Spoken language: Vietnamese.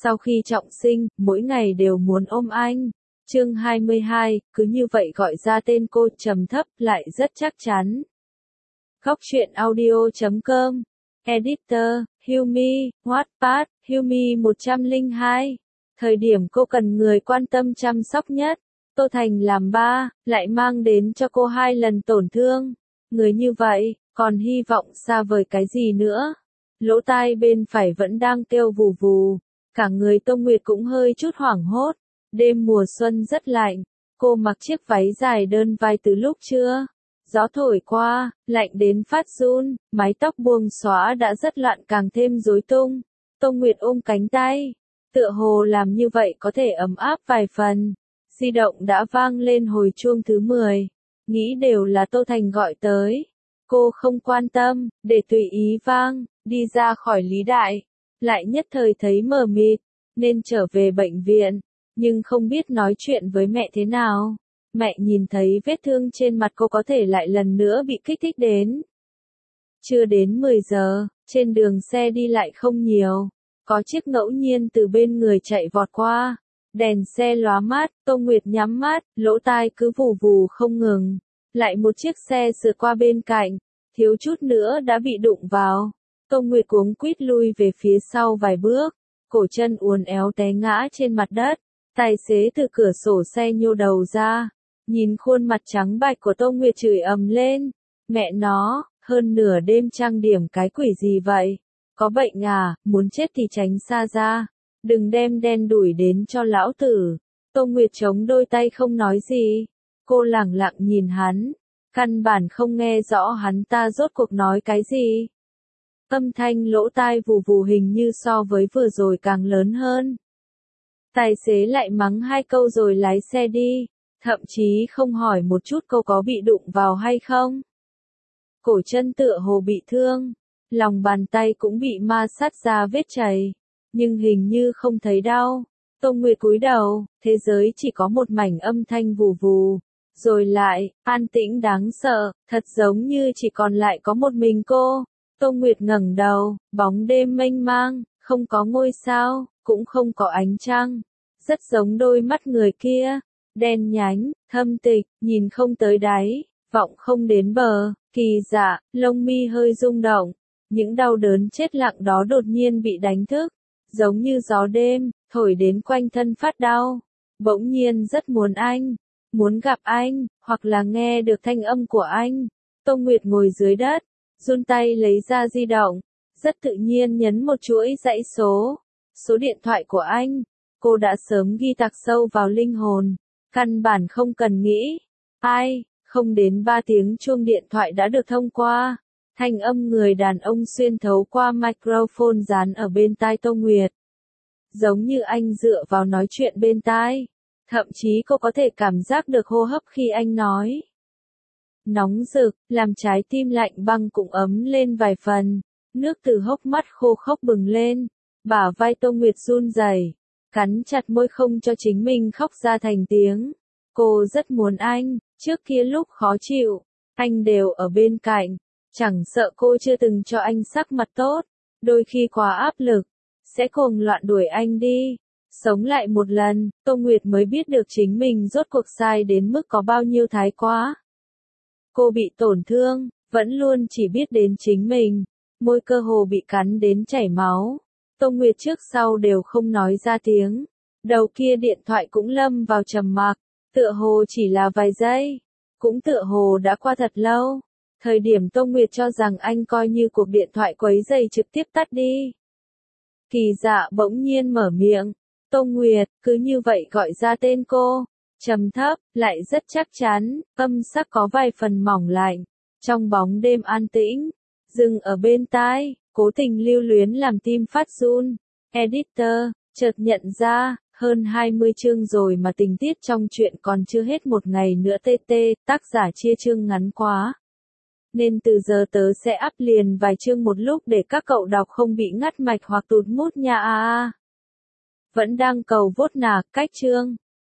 Sau khi trọng sinh, mỗi ngày đều muốn ôm anh. Chương 22, cứ như vậy gọi ra tên cô, trầm thấp, lại rất chắc chắn. Góc truyện audio.com. Editor, Hilmi, Wattpad, Hilmi 102. Thời điểm cô cần người quan tâm chăm sóc nhất, Tô Thành làm ba, lại mang đến cho cô 2 lần tổn thương. Người như vậy, còn hy vọng xa vời cái gì nữa? Lỗ tai bên phải vẫn đang kêu vù vù. Cả người Tô Nguyệt cũng hơi chút hoảng hốt. Đêm mùa xuân rất lạnh. Cô mặc chiếc váy dài đơn vai từ lúc trưa. Gió thổi qua, lạnh đến phát run, mái tóc buông xõa đã rất loạn càng thêm rối tung. Tô Nguyệt ôm cánh tay. Tựa hồ làm như vậy có thể ấm áp vài phần. Di động đã vang lên hồi chuông thứ 10. Nghĩ đều là Tô Thành gọi tới. Cô không quan tâm, để tùy ý vang, đi ra khỏi Lý Đại. Lại nhất thời thấy mờ mịt, nên trở về bệnh viện, nhưng không biết nói chuyện với mẹ thế nào. Mẹ nhìn thấy vết thương trên mặt cô có thể lại lần nữa bị kích thích đến. Chưa đến 10 giờ, trên đường xe đi lại không nhiều. Có chiếc ngẫu nhiên từ bên người chạy vọt qua. Đèn xe lóa mắt, Tô Nguyệt nhắm mắt, lỗ tai cứ vù vù không ngừng. Lại một chiếc xe sượt qua bên cạnh, thiếu chút nữa đã bị đụng vào. Tô Nguyệt cuống quýt lui về phía sau vài bước, cổ chân uốn éo té ngã trên mặt đất. Tài xế từ cửa sổ xe nhô đầu ra, nhìn khuôn mặt trắng bạch của Tô Nguyệt chửi ầm lên. Mẹ nó, hơn nửa đêm trang điểm cái quỷ gì vậy? Có bệnh à, muốn chết thì tránh xa ra. Đừng đem đen đủi đến cho lão tử. Tô Nguyệt chống đôi tay không nói gì. Cô lẳng lặng nhìn hắn. Căn bản không nghe rõ hắn ta rốt cuộc nói cái gì. Âm thanh lỗ tai vù vù hình như so với vừa rồi càng lớn hơn. Tài xế lại mắng 2 câu rồi lái xe đi. Thậm chí không hỏi một chút cô có bị đụng vào hay không. Cổ chân tựa hồ bị thương. Lòng bàn tay cũng bị ma sát ra vết chảy. Nhưng hình như không thấy đau. Tô Nguyệt cúi đầu, thế giới chỉ có một mảnh âm thanh vù vù. Rồi lại, an tĩnh đáng sợ, thật giống như chỉ còn lại có một mình cô. Tô Nguyệt ngẩng đầu, bóng đêm mênh mang, không có ngôi sao, cũng không có ánh trăng. Rất giống đôi mắt người kia, đen nhánh, thâm tịch, nhìn không tới đáy, vọng không đến bờ, kỳ dạ, lông mi hơi rung động. Những đau đớn chết lặng đó đột nhiên bị đánh thức, giống như gió đêm, thổi đến quanh thân phát đau. Bỗng nhiên rất muốn anh, muốn gặp anh, hoặc là nghe được thanh âm của anh. Tô Nguyệt ngồi dưới đất, run tay lấy ra di động, rất tự nhiên nhấn một chuỗi dãy số. Số điện thoại của anh, cô đã sớm ghi tạc sâu vào linh hồn, căn bản không cần nghĩ. Ai, không đến 3 tiếng chuông điện thoại đã được thông qua. Thanh âm người đàn ông xuyên thấu qua microphone dán ở bên tai Tô Nguyệt. Giống như anh dựa vào nói chuyện bên tai. Thậm chí cô có thể cảm giác được hô hấp khi anh nói. Nóng rực, làm trái tim lạnh băng cũng ấm lên vài phần. Nước từ hốc mắt khô khốc bừng lên. Bả vai Tô Nguyệt run rẩy, cắn chặt môi không cho chính mình khóc ra thành tiếng. Cô rất muốn anh, trước kia lúc khó chịu, anh đều ở bên cạnh. Chẳng sợ cô chưa từng cho anh sắc mặt tốt, đôi khi quá áp lực, sẽ cuồng loạn đuổi anh đi. Sống lại một lần, Tô Nguyệt mới biết được chính mình rốt cuộc sai đến mức có bao nhiêu thái quá. Cô bị tổn thương, vẫn luôn chỉ biết đến chính mình, môi cơ hồ bị cắn đến chảy máu. Tô Nguyệt trước sau đều không nói ra tiếng. Đầu kia điện thoại cũng lâm vào trầm mặc, tựa hồ chỉ là vài giây, cũng tựa hồ đã qua thật lâu. Thời điểm Tô Nguyệt cho rằng anh coi như cuộc điện thoại quấy rầy trực tiếp tắt đi. Kỳ dạ bỗng nhiên mở miệng. Tô Nguyệt, cứ như vậy gọi ra tên cô. Trầm thấp, lại rất chắc chắn, âm sắc có vài phần mỏng lạnh. Trong bóng đêm an tĩnh, dừng ở bên tai, cố tình lưu luyến làm tim phát run. Editor, chợt nhận ra, hơn 20 chương rồi mà tình tiết trong chuyện còn chưa hết một ngày nữa TT, tác giả chia chương ngắn quá. Nên từ giờ tớ sẽ up liền vài chương một lúc để các cậu đọc không bị ngắt mạch hoặc tụt mút nha. Vẫn đang cầu vote nà, cách chương.